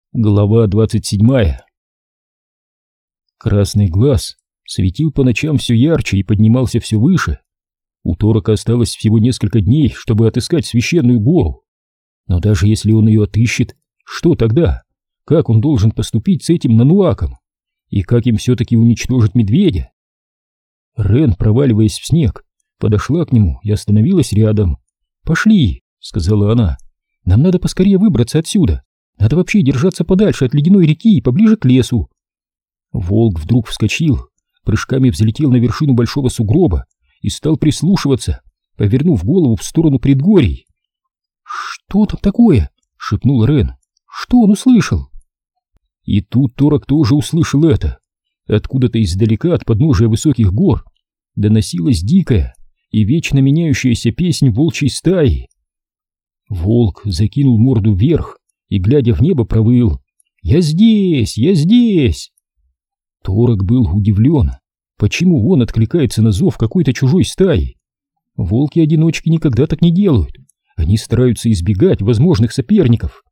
Глава 27. Красный глаз светил по ночам все ярче и поднимался все выше. У Торока осталось всего несколько дней, чтобы отыскать священную гору. Но даже если он ее отыщет, что тогда? Как он должен поступить с этим нануаком? И как им все-таки уничтожить медведя? Рен, проваливаясь в снег, подошла к нему и остановилась рядом. «Пошли», — сказала она, — «нам надо поскорее выбраться отсюда. Надо вообще держаться подальше от ледяной реки и поближе к лесу». Волк вдруг вскочил, прыжками взлетел на вершину большого сугроба и стал прислушиваться, повернув голову в сторону предгорий. «Что там такое?» — шепнул Рен. «Что он услышал?» И тут Торок тоже услышал это. Откуда-то издалека, от подножия высоких гор, доносилась дикая и вечно меняющаяся песнь волчьей стаи. Волк закинул морду вверх и, глядя в небо, провыл: «Я здесь! Я здесь!» Торок был удивлен, почему он откликается на зов какой-то чужой стаи. Волки-одиночки никогда так не делают, они стараются избегать возможных соперников.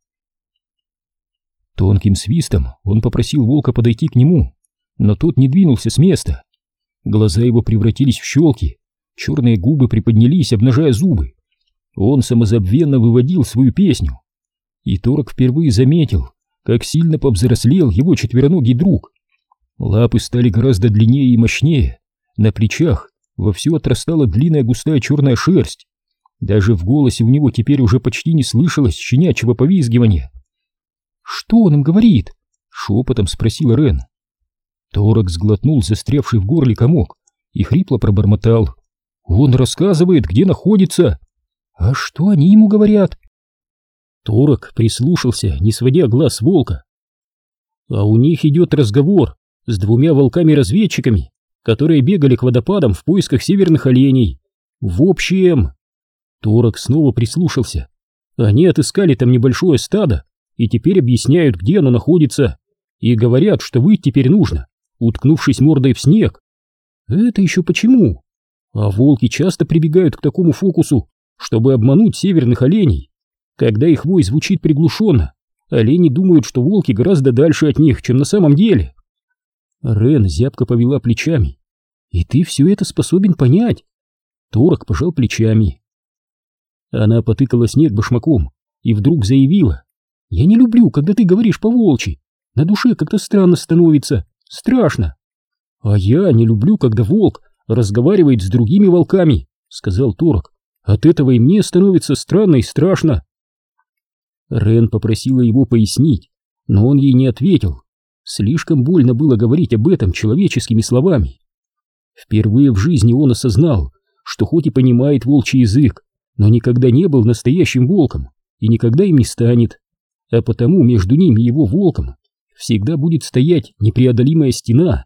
Тонким свистом он попросил волка подойти к нему, но тот не двинулся с места. Глаза его превратились в щелки, черные губы приподнялись, обнажая зубы. Он самозабвенно выводил свою песню. И Торок впервые заметил, как сильно повзрослел его четвероногий друг. Лапы стали гораздо длиннее и мощнее, на плечах вовсю отрастала длинная густая черная шерсть. Даже в голосе у него теперь уже почти не слышалось щенячьего повизгивания. «Что он им говорит?» — шепотом спросил Рен. Торок сглотнул застрявший в горле комок и хрипло пробормотал: «Он рассказывает, где находится». «А что они ему говорят?» Торок прислушался, не сводя глаз с волка. «А у них идет разговор с двумя волками-разведчиками, которые бегали к водопадам в поисках северных оленей. В общем...» Торок снова прислушался. «Они отыскали там небольшое стадо и теперь объясняют, где оно находится, и говорят, что выйти теперь нужно, уткнувшись мордой в снег. Это еще почему? А волки часто прибегают к такому фокусу, чтобы обмануть северных оленей. Когда их вой звучит приглушенно, олени думают, что волки гораздо дальше от них, чем на самом деле». Рен зябко повела плечами. «И ты все это способен понять?» Торок пожал плечами. Она потыкала снег башмаком и вдруг заявила: «Я не люблю, когда ты говоришь по-волчьи. На душе как-то странно становится, страшно». «А я не люблю, когда волк разговаривает с другими волками», — сказал Торок. «От этого и мне становится странно и страшно». Рен попросила его пояснить, но он ей не ответил. Слишком больно было говорить об этом человеческими словами. Впервые в жизни он осознал, что хоть и понимает волчий язык, но никогда не был настоящим волком и никогда им не станет, а потому между ним и его волком всегда будет стоять непреодолимая стена.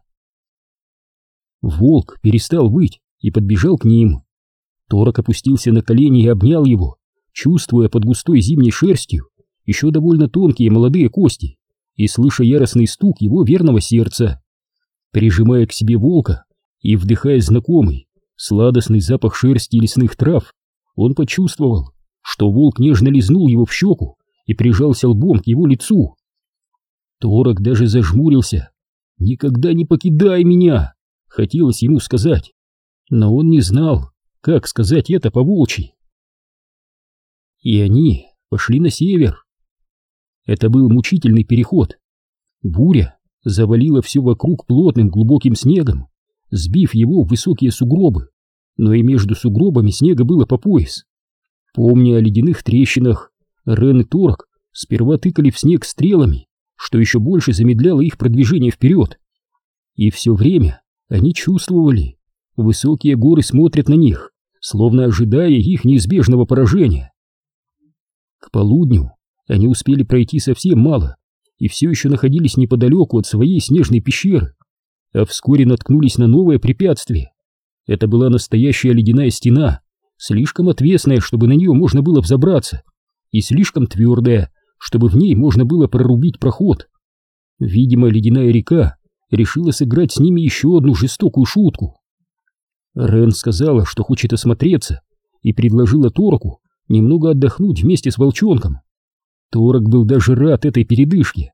Волк перестал выть и подбежал к ним. Торок опустился на колени и обнял его, чувствуя под густой зимней шерстью еще довольно тонкие молодые кости и слыша яростный стук его верного сердца. Прижимая к себе волка и вдыхая знакомый сладостный запах шерсти и лесных трав, он почувствовал, что волк нежно лизнул его в щеку и прижался лбом к его лицу. Торок даже зажмурился. «Никогда не покидай меня!» — хотелось ему сказать, но он не знал, как сказать это по-волчьи. И они пошли на север. Это был мучительный переход. Буря завалила все вокруг плотным глубоким снегом, сбив его в высокие сугробы, но и между сугробами снега было по пояс. Помня о ледяных трещинах, Рен и Торок сперва тыкали в снег стрелами, что еще больше замедляло их продвижение вперед. И все время они чувствовали, высокие горы смотрят на них, словно ожидая их неизбежного поражения. К полудню они успели пройти совсем мало и все еще находились неподалеку от своей снежной пещеры, а вскоре наткнулись на новое препятствие. Это была настоящая ледяная стена, слишком отвесная, чтобы на нее можно было взобраться, и слишком твердая, чтобы в ней можно было прорубить проход. Видимо, ледяная река решила сыграть с ними еще одну жестокую шутку. Рен сказала, что хочет осмотреться, и предложила Тороку немного отдохнуть вместе с волчонком. Торок был даже рад этой передышке,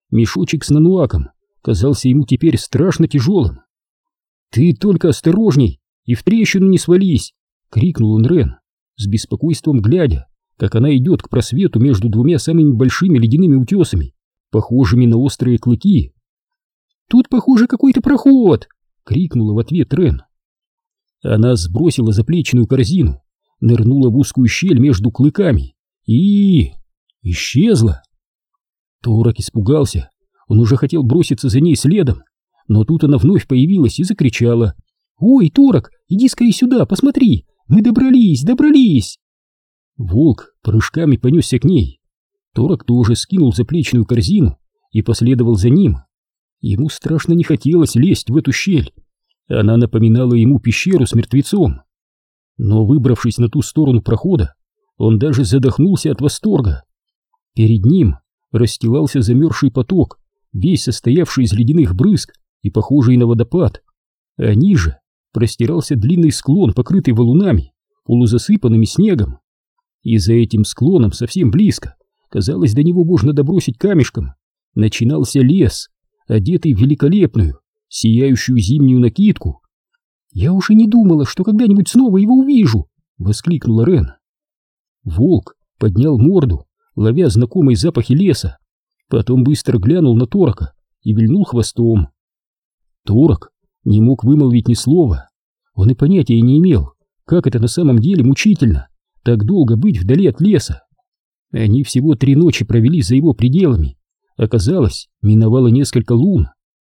Мешочек с нануаком казался ему теперь страшно тяжелым. «Ты только осторожней и в трещину не свались!» — крикнул он Рен, с беспокойством глядя, как она идет к просвету между двумя самыми большими ледяными утесами, похожими на острые клыки. «Тут, похоже, какой-то проход!» — крикнула в ответ Рен. Она сбросила заплечную корзину, нырнула в узкую щель между клыками и... исчезла. Торок испугался, он уже хотел броситься за ней следом, но тут она вновь появилась и закричала: «Ой, Торок, иди скорее сюда, посмотри, мы добрались, добрались!» Волк прыжками понесся к ней. Торок тоже скинул заплечную корзину и последовал за ним. Ему страшно не хотелось лезть в эту щель. Она напоминала ему пещеру с мертвецом. Но, выбравшись на ту сторону прохода, он даже задохнулся от восторга. Перед ним расстилался замерзший поток, весь состоявший из ледяных брызг и похожий на водопад. А ниже простирался длинный склон, покрытый валунами, полузасыпанными снегом. И за этим склоном совсем близко, казалось, до него можно добросить камешком, начинался лес, одетый в великолепную, сияющую зимнюю накидку. «Я уже не думала, что когда-нибудь снова его увижу!» — воскликнула Рен. Волк поднял морду, ловя знакомые запахи леса, потом быстро глянул на Торока и вильнул хвостом. Торок не мог вымолвить ни слова. Он и понятия не имел, как это на самом деле мучительно так долго быть вдали от леса. Они всего 3 ночи провели за его пределами. Оказалось, миновало несколько лун.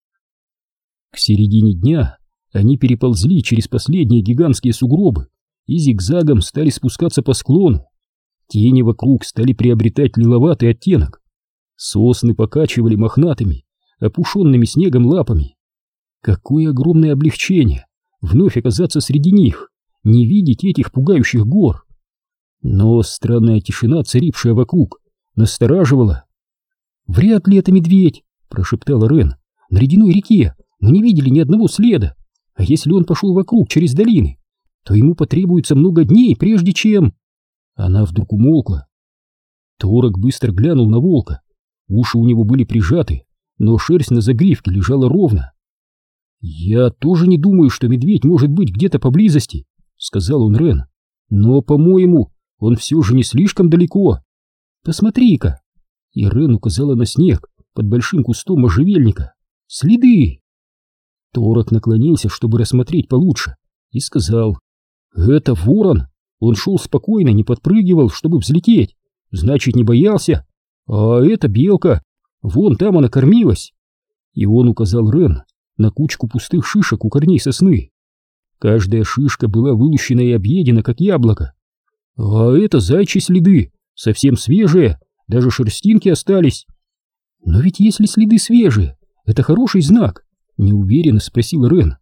К середине дня они переползли через последние гигантские сугробы и зигзагом стали спускаться по склону. Тени вокруг стали приобретать лиловатый оттенок. Сосны покачивали мохнатыми, опушенными снегом лапами. Какое огромное облегчение вновь оказаться среди них, не видеть этих пугающих гор. Но странная тишина, царившая вокруг, настораживала. «Вряд ли это медведь», — прошептала Рен. «На ледяной реке мы не видели ни одного следа, а если он пошел вокруг через долины, то ему потребуется много дней, прежде чем...» Она вдруг умолкла. Торок быстро глянул на волка. Уши у него были прижаты, но шерсть на загривке лежала ровно. «Я тоже не думаю, что медведь может быть где-то поблизости», — сказал он Рен. «Но, по-моему, он все же не слишком далеко. Посмотри-ка!» И Рен указала на снег под большим кустом можжевельника. «Следы!» Торок наклонился, чтобы рассмотреть получше, и сказал: «Это ворон! Он шел спокойно, не подпрыгивал, чтобы взлететь, значит, не боялся. А это белка, вон там она кормилась». И он указал Рен на кучку пустых шишек у корней сосны. Каждая шишка была вылущена и объедена, как яблоко. «А это зайчьи следы, совсем свежие, даже шерстинки остались». «Но ведь если следы свежие, это хороший знак», — неуверенно спросил Рен.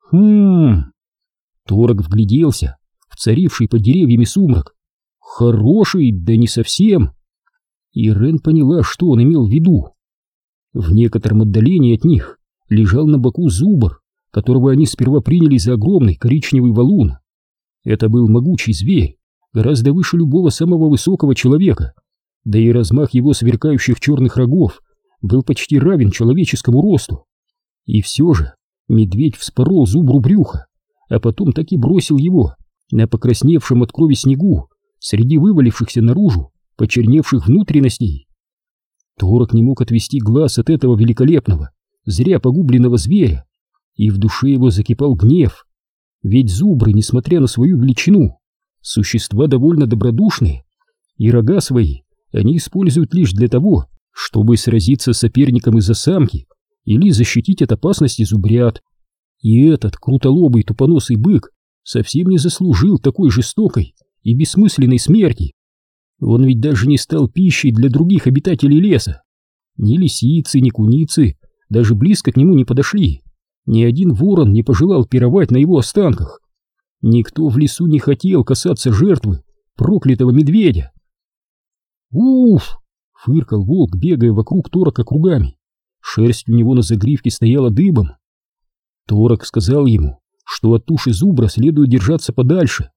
Торок вгляделся в царивший под деревьями сумрак. «Хороший, да не совсем». И Рен поняла, что он имел в виду. В некотором отдалении от них лежал на боку зубр, которого они сперва приняли за огромный коричневый валун. Это был могучий зверь, гораздо выше любого самого высокого человека, да и размах его сверкающих черных рогов был почти равен человеческому росту. И все же медведь вспорол зубру брюхо, а потом так и бросил его на покрасневшем от крови снегу среди вывалившихся наружу почерневших внутренностей. Торок не мог отвести глаз от этого великолепного, зря погубленного зверя, и в душе его закипал гнев. Ведь зубры, несмотря на свою величину, существа довольно добродушные, и рога свои они используют лишь для того, чтобы сразиться с соперником из-за самки или защитить от опасности зубрят. И этот крутолобый тупоносый бык совсем не заслужил такой жестокой и бессмысленной смерти. Он ведь даже не стал пищей для других обитателей леса. Ни лисицы, ни куницы даже близко к нему не подошли. Ни один ворон не пожелал пировать на его останках. Никто в лесу не хотел касаться жертвы проклятого медведя. «Уф!» — фыркал волк, бегая вокруг Торока кругами. Шерсть у него на загривке стояла дыбом. Торок сказал ему, что от туши зубра следует держаться подальше.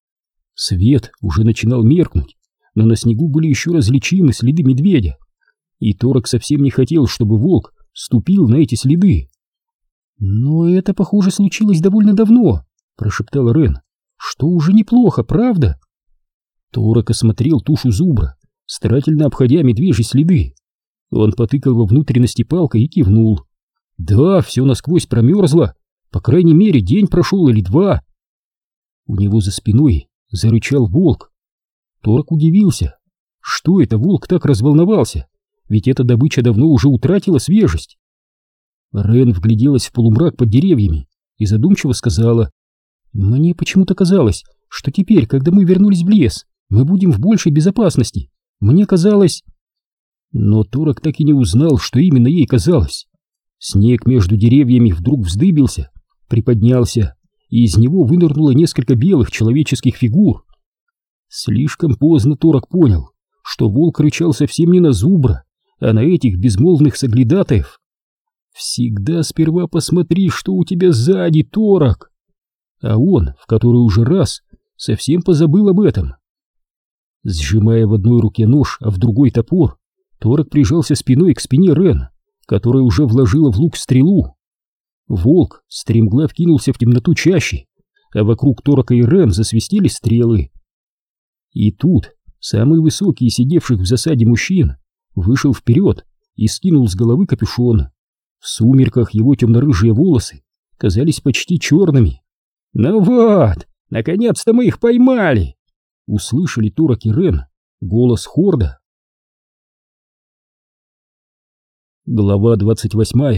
Свет уже начинал меркнуть, но на снегу были еще различимы следы медведя. и Торок совсем не хотел, чтобы волк ступил на эти следы. «Но это, похоже, случилось довольно давно», — прошептал Рен, — «что уже неплохо, правда?» Торок осмотрел тушу зубра, старательно обходя медвежьи следы. Он потыкал во внутренности палкой и кивнул. «Да, все насквозь промерзло, по крайней мере, день прошел или два». У него за спиной зарычал волк. Торок удивился. Что это волк так разволновался? Ведь эта добыча давно уже утратила свежесть. Рен вгляделась в полумрак под деревьями и задумчиво сказала: «Мне почему-то казалось, что теперь, когда мы вернулись в лес, мы будем в большей безопасности. Мне казалось...» Но Торок так и не узнал, что именно ей казалось. Снег между деревьями вдруг вздыбился, приподнялся, и из него вынырнуло несколько белых человеческих фигур. Слишком поздно Торок понял, что волк рычал совсем не на зубра, а на этих безмолвных соглядатаев. «Всегда сперва посмотри, что у тебя сзади, Торок!» А он, в который уже раз, совсем позабыл об этом. Сжимая в одной руке нож, а в другой топор, Торок прижался спиной к спине Рен, которая уже вложила в лук стрелу. Волк стремглав кинулся в темноту чащи, а вокруг Торока и Рен засвистели стрелы. И тут самый высокий из сидевших в засаде мужчин вышел вперед и скинул с головы капюшон. В сумерках его темно-рыжие волосы казались почти черными. «Ну вот, наконец-то мы их поймали!» — услышали Торок и Рен голос Хорда. Глава 28.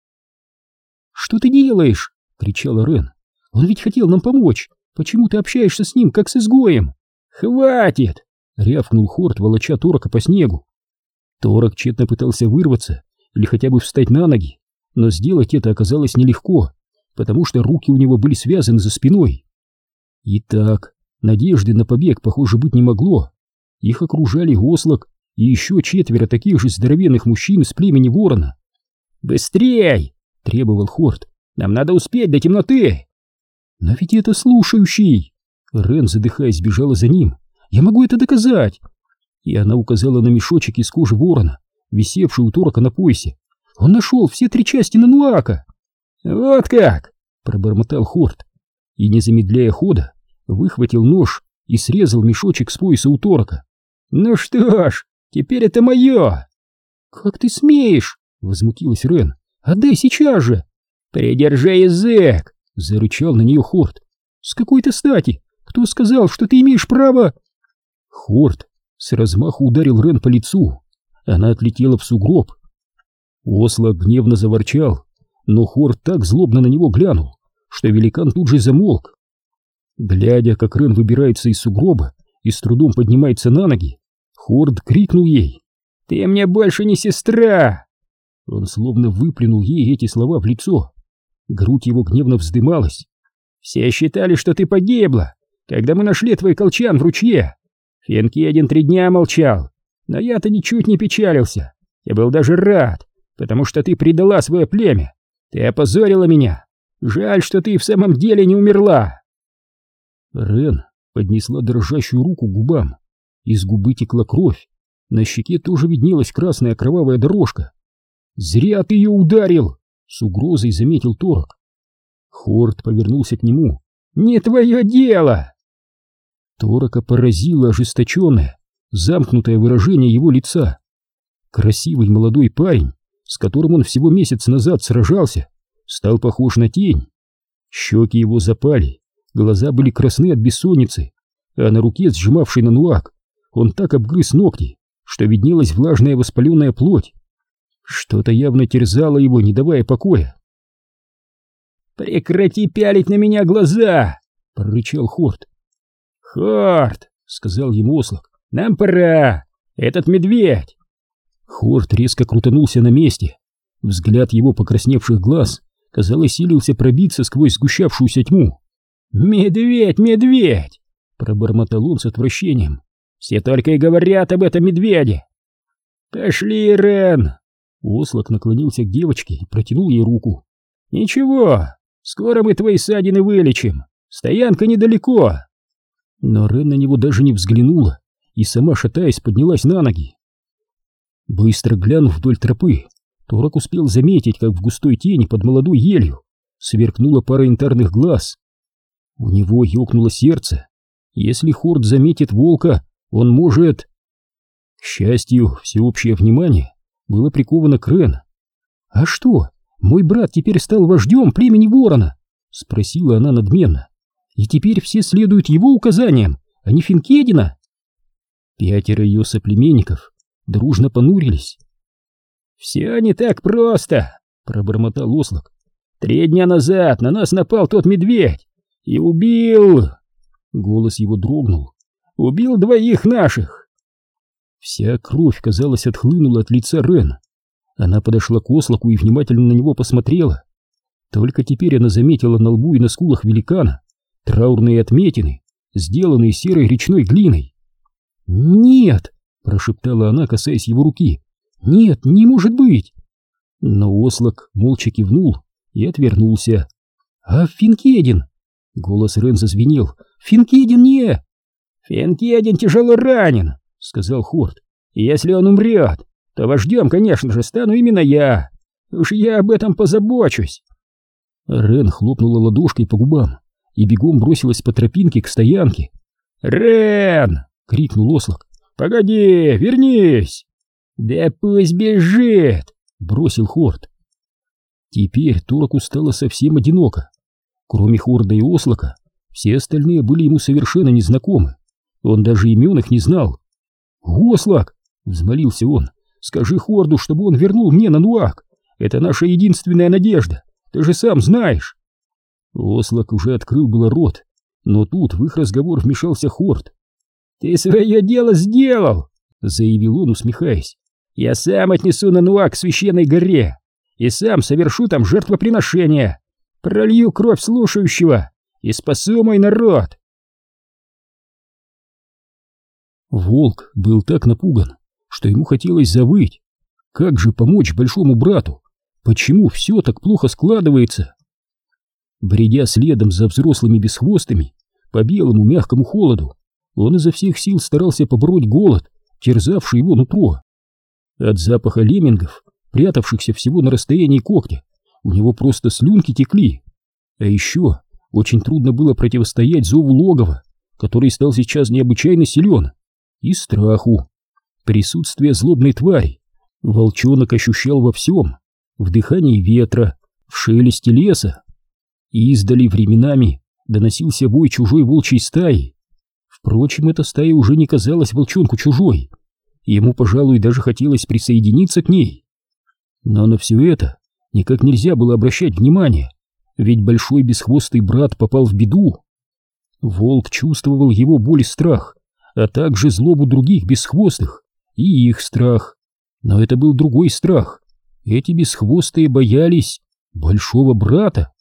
«Что ты делаешь?» — кричала Рен. «Он ведь хотел нам помочь. Почему ты общаешься с ним, как с изгоем?» «Хватит!» — рявкнул Хорд, волоча Торока по снегу. Торок тщетно пытался вырваться или хотя бы встать на ноги, но сделать это оказалось нелегко, потому что руки у него были связаны за спиной. Итак, надежды на побег, похоже, быть не могло. Их окружали Ослак и еще 4 таких же здоровенных мужчин из племени Ворона. «Быстрей!» — требовал Хорд. «Нам надо успеть до темноты!» «Но ведь это слушающий!» Рен, задыхаясь, бежала за ним. «Я могу это доказать!» И она указала на мешочек из кожи ворона, висевший у Торока на поясе. «Он нашел все 3 части Нануака!» «Вот как!» — пробормотал Хорд. И, не замедляя хода, выхватил нож и срезал мешочек с пояса у Торока. «Ну что ж, теперь это мое!» «Как ты смеешь?» — возмутилась Рен. «Отдай сейчас же!» «Придержи язык!» — зарычал на нее Хорд. «С какой-то стати? Кто сказал, что ты имеешь право?» Хорд с размаху ударил Рен по лицу. Она отлетела в сугроб. Ослак гневно заворчал, но Хорд так злобно на него глянул, что великан тут же замолк. Глядя, как Рен выбирается из сугроба и с трудом поднимается на ноги, Хорд крикнул ей: «Ты мне больше не сестра!» Он словно выплюнул ей эти слова в лицо. Грудь его гневно вздымалась. «Все считали, что ты погибла, когда мы нашли твой колчан в ручье. Фенкедин 3 дня молчал, но я-то ничуть не печалился. Я был даже рад, потому что ты предала свое племя. Ты опозорила меня. Жаль, что ты в самом деле не умерла». Рен поднесла дрожащую руку к губам. Из губы текла кровь. На щеке тоже виднелась красная кровавая дорожка. «Зря ты ее ударил!» — с угрозой заметил Торок. Хорд повернулся к нему. «Не твое дело!» Торока поразило ожесточенное, замкнутое выражение его лица. Красивый молодой парень, с которым он всего месяц назад сражался, стал похож на тень. Щеки его запали, глаза были красны от бессонницы, а на руке, сжимавшей Нануак, он так обгрыз ногти, что виднелась влажная воспаленная плоть. Что-то явно терзало его, не давая покоя. «Прекрати пялить на меня глаза!» — прорычал Хорд. «Хорд!» — сказал ему Ослак. «Нам пора! Этот медведь!» Хорд резко крутанулся на месте. Взгляд его покрасневших глаз, казалось, силился пробиться сквозь сгущавшуюся тьму. «Медведь, медведь!» — пробормотал он с отвращением. «Все только и говорят об этом медведе!» «Пошли, Рен!» Ослак наклонился к девочке и протянул ей руку. «Ничего, скоро мы твои ссадины вылечим. Стоянка недалеко!» Но Рен на него даже не взглянула и сама, шатаясь, поднялась на ноги. Быстро глянув вдоль тропы, Торок успел заметить, как в густой тени под молодой елью сверкнула пара янтарных глаз. У него ёкнуло сердце. Если Хорд заметит волка, он может... К счастью, всеобщее внимание было приковано к Рен. «А что, мой брат теперь стал вождем племени Ворона?» — спросила она надменно. «И теперь все следуют его указаниям, а не Финкедина?» 5 ее соплеменников дружно понурились. «Все не так просто», — пробормотал Ослак. 3 дня назад на нас напал тот медведь и убил...» Голос его дрогнул. «Убил 2 наших!» Вся кровь, казалось, отхлынула от лица Рен. Она подошла к Ослаку и внимательно на него посмотрела. Только теперь она заметила на лбу и на скулах великана траурные отметины, сделанные серой речной глиной. «Нет!» — прошептала она, касаясь его руки. «Нет, не может быть!» Но Ослак молча кивнул и отвернулся. «А Финкедин?» — голос Рен зазвенел. «Финкедин не...» «Финкедин тяжело ранен», — сказал Хорд. «Если он умрет, то вождем, конечно же, стану именно я. Уж я об этом позабочусь». Рен хлопнула ладошкой по губам и бегом бросилась по тропинке к стоянке. «Рен!» — крикнул Ослак. «Погоди, вернись!» «Да пусть бежит!» — бросил Хорд. Теперь Тороку стало совсем одиноко. Кроме Хорда и Ослака, все остальные были ему совершенно незнакомы. Он даже имен их не знал. «Ослак!» — взмолился он. «Скажи Хорду, чтобы он вернул мне Нануак. Это наша единственная надежда. Ты же сам знаешь!» Ослак уже открыл было рот, но тут в их разговор вмешался Хорд. «Ты свое дело сделал!» — заявил он, усмехаясь. «Я сам отнесу Нануак к священной горе и сам совершу там жертвоприношение, пролью кровь слушающего и спасу мой народ!» Волк был так напуган, что ему хотелось завыть. Как же помочь большому брату? Почему все так плохо складывается? Бредя следом за взрослыми бесхвостыми по белому мягкому холоду, он изо всех сил старался побороть голод, терзавший его нутро. От запаха леммингов, прятавшихся всего на расстоянии когтя, у него просто слюнки текли. А еще очень трудно было противостоять зову логова, который стал сейчас необычайно силен, и страху. Присутствие злобной твари волчонок ощущал во всем: в дыхании ветра, в шелесте леса. И издали временами доносился вой чужой волчьей стаи. Впрочем, эта стая уже не казалась волчонку чужой. Ему, пожалуй, даже хотелось присоединиться к ней. Но на все это никак нельзя было обращать внимание, ведь большой бесхвостый брат попал в беду. Волк чувствовал его боль и страх, а также злобу других бесхвостых и их страх. Но это был другой страх. Эти бесхвостые боялись большого брата.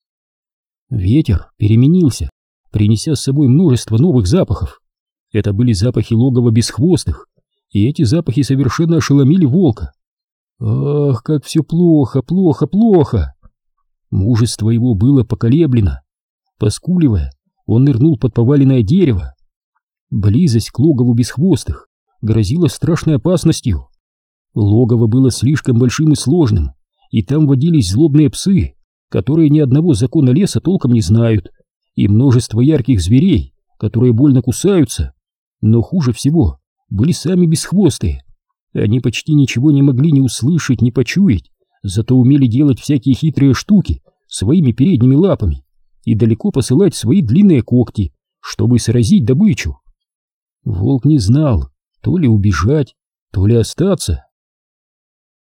Ветер переменился, принеся с собой множество новых запахов. Это были запахи логова бесхвостых, и эти запахи совершенно ошеломили волка. Ах, как все плохо, плохо, плохо! Мужество его было поколеблено. Поскуливая, он нырнул под поваленное дерево. Близость к логову бесхвостых грозила страшной опасностью. Логово было слишком большим и сложным, и там водились злобные псы, которые ни одного закона леса толком не знают, и множество ярких зверей, которые больно кусаются. Но хуже всего были сами бесхвостые. Они почти ничего не могли ни услышать, ни почуять, зато умели делать всякие хитрые штуки своими передними лапами и далеко посылать свои длинные когти, чтобы сразить добычу. Волк не знал, то ли убежать, то ли остаться.